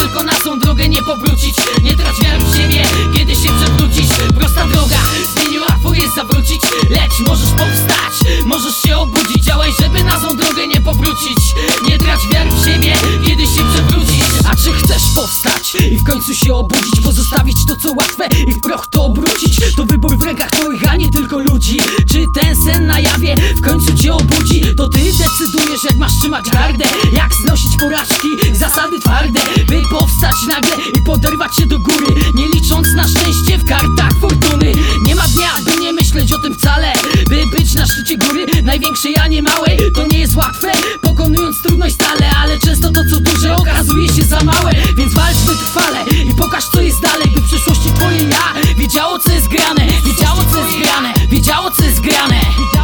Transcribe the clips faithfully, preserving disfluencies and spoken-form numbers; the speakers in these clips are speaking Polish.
tylko na złą drogę nie powrócić. Nie trać wiary w siebie, kiedy się przewrócisz. Prosta droga zmieni łatwo jest zawrócić, lecz możesz powstać, możesz się obudzić. Działaj, żeby na złą drogę nie powrócić. Nie trać wiary w siebie, kiedy się przewrócisz. A czy chcesz powstać i w końcu się obudzić? Pozostawić to co łatwe i w proch to obrócić? To wybór w rękach twoich, a nie tylko ludzi. Czy ten sen na jawie w końcu cię obudzi? To ty decydujesz, jak masz trzymać gardę, jak znosić porażki, zasady twarde, by powstać nagle i poderwać się do góry, nie licząc na szczęście w kartach fortuny. Nie ma dnia, by nie myśleć o tym wcale, by być na szczycie góry, największej, a nie małej. To nie jest łatwe, pokonując trudność stale, ale często to co duże okazuje się za małe. Więc walcz wytrwale i pokaż co jest dalej, by w przyszłości twoje ja wiedziało co jest grane, wiedziało co jest grane, wiedziało co jest grane.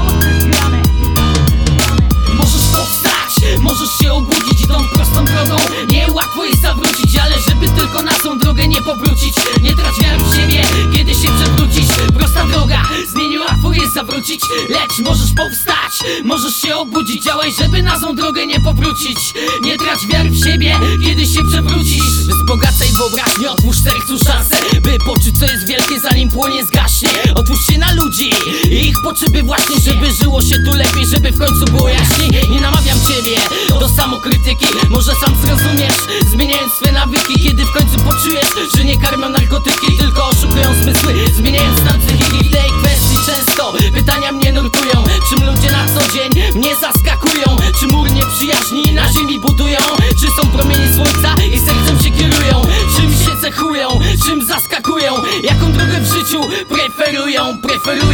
Możesz powstać, możesz się obudzić, tą prostą drogą niełatwo jest zawrócić, ale żeby tylko na tą drogę nie powrócić. Nie trać wiary w siebie, kiedy się przewrócisz. Prosta droga zmieni łatwo jest zawrócić, lecz możesz powstać, możesz się obudzić. Działaj, żeby na złą drogę nie powrócić. Nie trać wiary w siebie, kiedy się przewrócisz. Wzbogacaj wyobraźnię, otwórz sercu szansę, by poczuć co jest wielkie, zanim płonie zgaśnie. Otwórz się na ludzi i ich potrzeby właśnie, żeby żyło się tu lepiej, żeby w końcu było jaśniej. Nie namawiam ciebie do samokrytyki, może sam zrozumiesz, zmieniając swe nawyki, kiedy w końcu poczujesz, że nie karmią narkotyki, tylko oszukują zmysły, zmieniając stan psychiki. W tej kwestii często pytania mnie nurtują, czym ludzie na co dzień mnie zaskakują. Czy mur nieprzyjaźni na ziemi budują? Czy są promienie słońca i sercem się kierują? Czym się cechują? Czym zaskakują? Jaką drogę w życiu preferują? Preferują